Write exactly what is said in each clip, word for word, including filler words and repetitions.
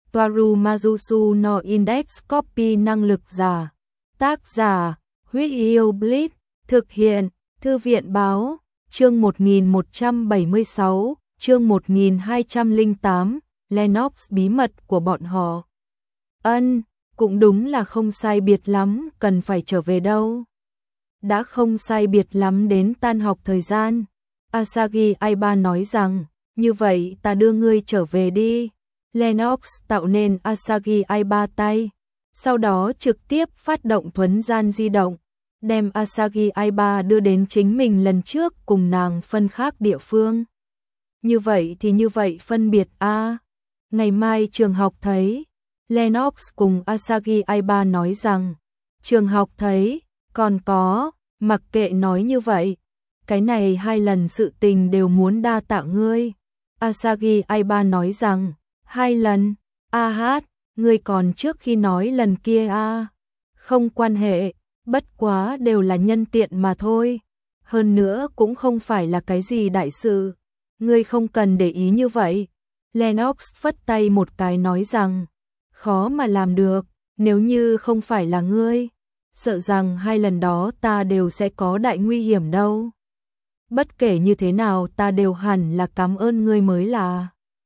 Toaru Majusu no Index Copy năng lực giả. Tác giả, Huyết Yêu Blitz, thực hiện, Thư viện báo, chương một nghìn một trăm bảy mươi sáu, chương một nghìn hai trăm lẻ tám, Lennox bí mật của bọn họ. Ân, cũng đúng là không sai biệt lắm, cần phải trở về đâu. Đã không sai biệt lắm đến tan học thời gian. Asagi Aiba nói rằng, như vậy ta đưa ngươi trở về đi. Lennox tạo nên Asagi Aiba tay, sau đó trực tiếp phát động thuấn gian di động, đem Asagi Aiba đưa đến chính mình lần trước cùng nàng phân khác địa phương. Như vậy thì như vậy phân biệt a. À. Ngày mai trường học thấy. Lennox cùng Asagi Aiba nói rằng, trường học thấy, còn có, mặc kệ nói như vậy, cái này hai lần sự tình đều muốn đa tạ ngươi. Asagi Aiba nói rằng, hai lần, a hát, ngươi còn trước khi nói lần kia a. À. Không quan hệ, bất quá đều là nhân tiện mà thôi. Hơn nữa cũng không phải là cái gì đại sự, ngươi không cần để ý như vậy. Lennox phất tay một cái nói rằng, khó mà làm được, nếu như không phải là ngươi, sợ rằng hai lần đó ta đều sẽ có đại nguy hiểm đâu. Bất kể như thế nào ta đều hẳn là cảm ơn ngươi mới là.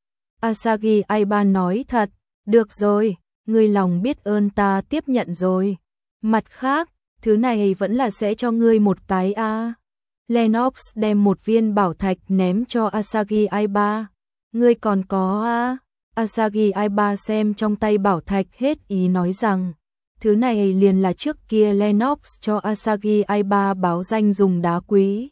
Asagi Aiba nói thật, được rồi, ngươi lòng biết ơn ta tiếp nhận rồi. Mặt khác, thứ này vẫn là sẽ cho ngươi một cái a. À. Lennox đem một viên bảo thạch ném cho Asagi Aiba. Ngươi còn có a. À. Asagi Aiba xem trong tay bảo thạch hết ý nói rằng, thứ này liền là trước kia Lennox cho Asagi Aiba báo danh dùng đá quý.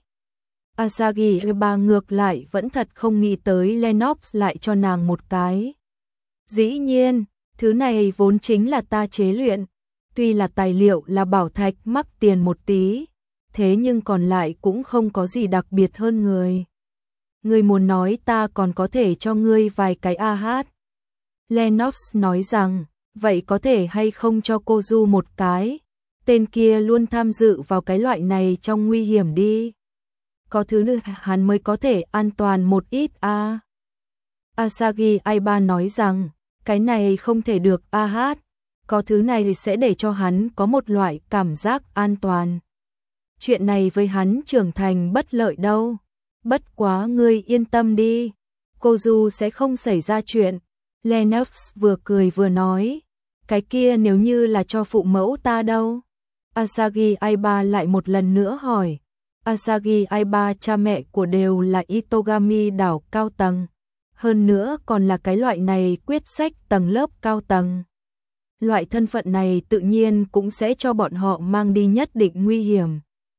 Asagi Aiba ngược lại vẫn thật không nghĩ tới Lennox lại cho nàng một cái. Dĩ nhiên, thứ này vốn chính là ta chế luyện, tuy là tài liệu là bảo thạch mắc tiền một tí, thế nhưng còn lại cũng không có gì đặc biệt hơn người. Ngươi muốn nói ta còn có thể cho ngươi vài cái a hát. Lennox nói rằng, vậy có thể hay không cho cô Du một cái, tên kia luôn tham dự vào cái loại này trong nguy hiểm đi. Có thứ nữa hắn mới có thể an toàn một ít a. À. Asagi Aiba nói rằng, cái này không thể được a hát, có thứ này sẽ để cho hắn có một loại cảm giác an toàn. Chuyện này với hắn trưởng thành bất lợi đâu. Bất quá ngươi yên tâm đi, cô Du sẽ không xảy ra chuyện. Lennox vừa cười vừa nói, cái kia nếu như là cho phụ mẫu ta đâu? Asagi Aiba lại một lần nữa hỏi. Asagi Aiba cha mẹ của đều là Itogami đảo cao tầng, hơn nữa còn là cái loại này quyết sách tầng lớp cao tầng. Loại thân phận này tự nhiên cũng sẽ cho bọn họ mang đi nhất định nguy hiểm.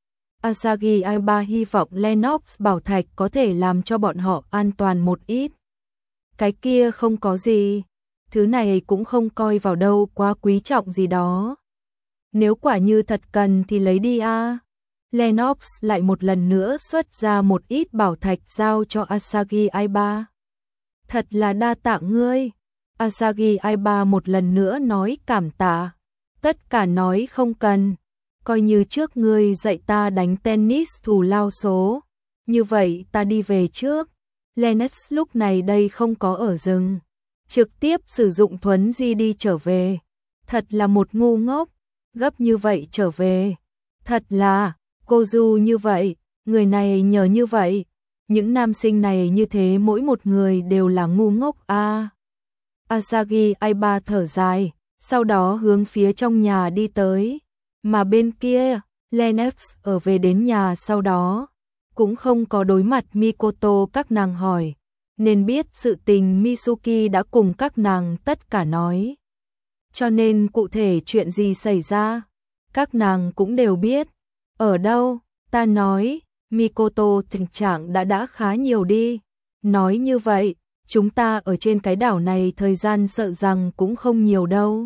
Asagi Aiba hy vọng Lennox bảo thạch có thể làm cho bọn họ an toàn một ít. Cái kia không có gì, thứ này cũng không coi vào đâu quá quý trọng gì đó. Nếu quả như thật cần thì lấy đi a. À. Lennox lại một lần nữa xuất ra một ít bảo thạch giao cho Asagi Aiba. Thật là đa tạ ngươi. Asagi Aiba một lần nữa nói cảm tạ. Tất cả nói không cần. Coi như trước ngươi dạy ta đánh tennis thù lao số. Như vậy ta đi về trước. Lennox lúc này đây không có ở rừng. Trực tiếp sử dụng thuấn di đi trở về. Thật là một ngu ngốc. Gấp như vậy trở về. Thật là, cô Du như vậy, người này nhờ như vậy. Những nam sinh này như thế mỗi một người đều là ngu ngốc a. À. Asagi Aiba thở dài, sau đó hướng phía trong nhà đi tới. Mà bên kia, Lennox ở về đến nhà sau đó, cũng không có đối mặt Mikoto các nàng hỏi, nên biết sự tình Mitsuki đã cùng các nàng tất cả nói. Cho nên cụ thể chuyện gì xảy ra, các nàng cũng đều biết. Ở đâu, ta nói, Mikoto tình trạng đã đã khá nhiều đi. Nói như vậy, chúng ta ở trên cái đảo này thời gian sợ rằng cũng không nhiều đâu.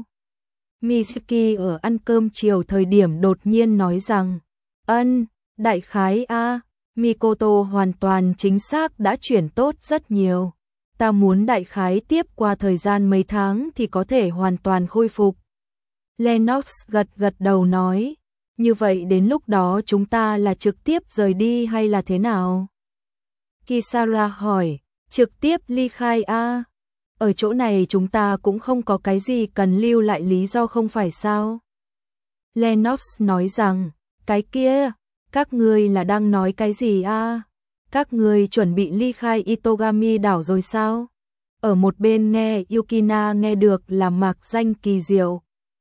Mitsuki ở ăn cơm chiều thời điểm đột nhiên nói rằng, ân, đại khái a. Mikoto hoàn toàn chính xác đã chuyển tốt rất nhiều. Ta muốn đại khái tiếp qua thời gian mấy tháng thì có thể hoàn toàn khôi phục. Lennox gật gật đầu nói, như vậy đến lúc đó chúng ta là trực tiếp rời đi hay là thế nào? Kisara hỏi, trực tiếp ly khai a. Ở chỗ này chúng ta cũng không có cái gì cần lưu lại lý do không phải sao? Lennox nói rằng, cái kia, các ngươi là đang nói cái gì a? Các ngươi chuẩn bị ly khai Itogami đảo rồi sao? Ở một bên nghe Yukina nghe được là mạc danh kỳ diệu.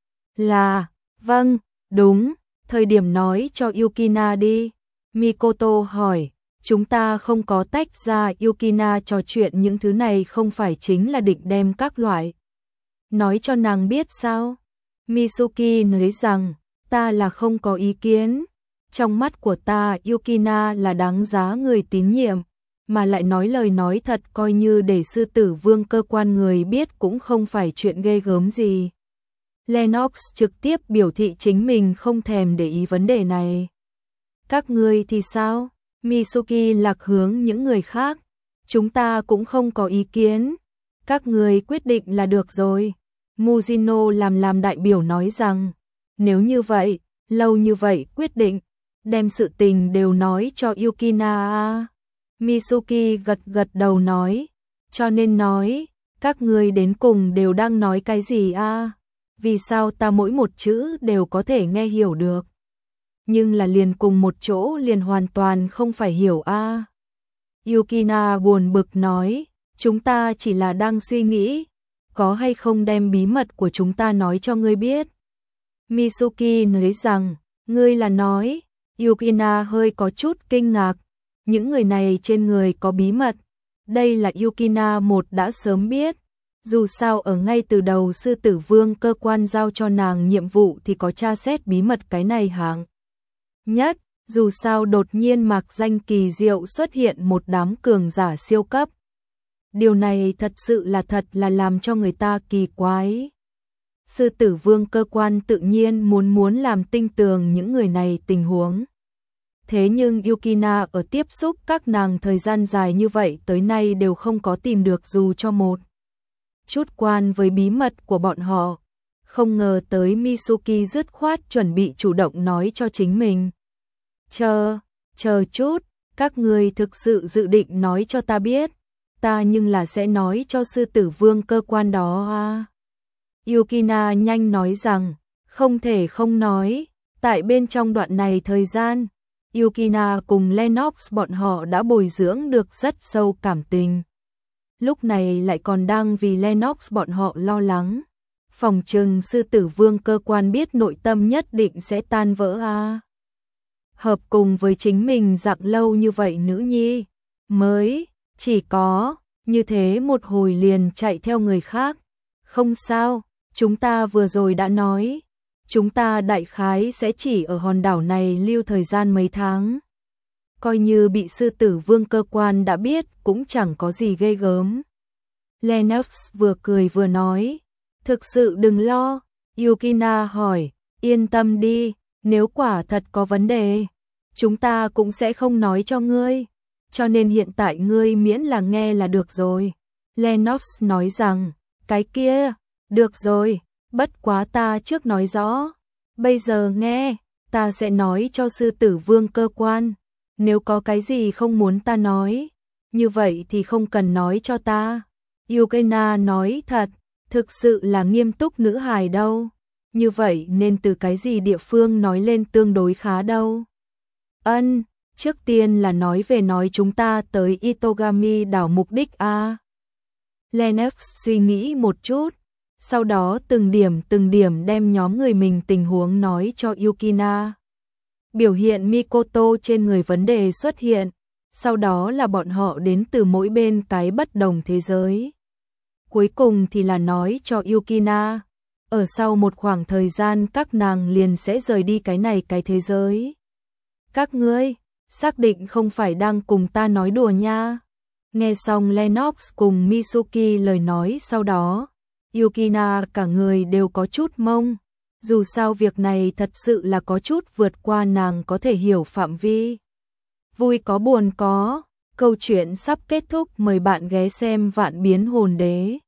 Là, vâng, đúng, thời điểm nói cho Yukina đi. Mikoto hỏi, chúng ta không có tách ra. Yukina trò chuyện những thứ này không phải chính là định đem các loại nói cho nàng biết sao? Mitsuki nói rằng, ta là không có ý kiến. Trong mắt của ta Yukina là đáng giá người tín nhiệm, mà lại nói lời nói thật coi như để sư tử vương cơ quan người biết cũng không phải chuyện ghê gớm gì. Lennox trực tiếp biểu thị chính mình không thèm để ý vấn đề này. Các ngươi thì sao? Mitsuki lạc hướng những người khác. Chúng ta cũng không có ý kiến. Các ngươi quyết định là được rồi. Mujino làm làm đại biểu nói rằng, nếu như vậy, lâu như vậy quyết định, đem sự tình đều nói cho Yukina. Mitsuki gật gật đầu nói, cho nên nói, các ngươi đến cùng đều đang nói cái gì a? Vì sao ta mỗi một chữ đều có thể nghe hiểu được? Nhưng là liền cùng một chỗ liền hoàn toàn không phải hiểu a. Yukina buồn bực nói, chúng ta chỉ là đang suy nghĩ, có hay không đem bí mật của chúng ta nói cho ngươi biết. Mitsuki nói rằng, ngươi là nói, Yukina hơi có chút kinh ngạc, những người này trên người có bí mật. Đây là Yukina một đã sớm biết, dù sao ở ngay từ đầu sư tử vương cơ quan giao cho nàng nhiệm vụ thì có tra xét bí mật cái này hạng nhất, dù sao đột nhiên mạc danh kỳ diệu xuất hiện một đám cường giả siêu cấp. Điều này thật sự là thật là làm cho người ta kỳ quái. Sư tử vương cơ quan tự nhiên muốn muốn làm tinh tường những người này tình huống. Thế nhưng Yukina ở tiếp xúc các nàng thời gian dài như vậy tới nay đều không có tìm được dù cho một chút quan với bí mật của bọn họ. Không ngờ tới Mitsuki dứt khoát chuẩn bị chủ động nói cho chính mình. Chờ, chờ chút, các người thực sự dự định nói cho ta biết. Ta nhưng là sẽ nói cho sư tử vương cơ quan đó à. Yukina nhanh nói rằng, không thể không nói, tại bên trong đoạn này thời gian, Yukina cùng Lennox bọn họ đã bồi dưỡng được rất sâu cảm tình. Lúc này lại còn đang vì Lennox bọn họ lo lắng. Phòng trừng sư tử vương cơ quan biết nội tâm nhất định sẽ tan vỡ à. Hợp cùng với chính mình dặn lâu như vậy nữ nhi, mới, chỉ có, như thế một hồi liền chạy theo người khác. Không sao, chúng ta vừa rồi đã nói, chúng ta đại khái sẽ chỉ ở hòn đảo này lưu thời gian mấy tháng. Coi như bị sư tử vương cơ quan đã biết cũng chẳng có gì ghê gớm. Lennox vừa cười vừa nói, thực sự đừng lo. Yukina hỏi, yên tâm đi, nếu quả thật có vấn đề, chúng ta cũng sẽ không nói cho ngươi. Cho nên hiện tại ngươi miễn là nghe là được rồi. Lennox nói rằng, cái kia, được rồi, bất quá ta trước nói rõ. Bây giờ nghe, ta sẽ nói cho sư tử vương cơ quan. Nếu có cái gì không muốn ta nói, như vậy thì không cần nói cho ta. Yukina nói thật, thực sự là nghiêm túc nữ hài đâu. Như vậy nên từ cái gì địa phương nói lên tương đối khá đâu. Ân, trước tiên là nói về nói chúng ta tới Itogami đảo mục đích a. Lennox suy nghĩ một chút, sau đó từng điểm từng điểm đem nhóm người mình tình huống nói cho Yukina. Biểu hiện Mikoto trên người vấn đề xuất hiện, sau đó là bọn họ đến từ mỗi bên cái bất đồng thế giới. Cuối cùng thì là nói cho Yukina, ở sau một khoảng thời gian các nàng liền sẽ rời đi cái này cái thế giới. Các ngươi, xác định không phải đang cùng ta nói đùa nha. Nghe xong Lennox cùng Mitsuki lời nói sau đó, Yukina cả người đều có chút mông. Dù sao việc này thật sự là có chút vượt qua nàng có thể hiểu phạm vi. Vui có buồn có, câu chuyện sắp kết thúc, mời bạn ghé xem Vạn Biến Hồn Đế.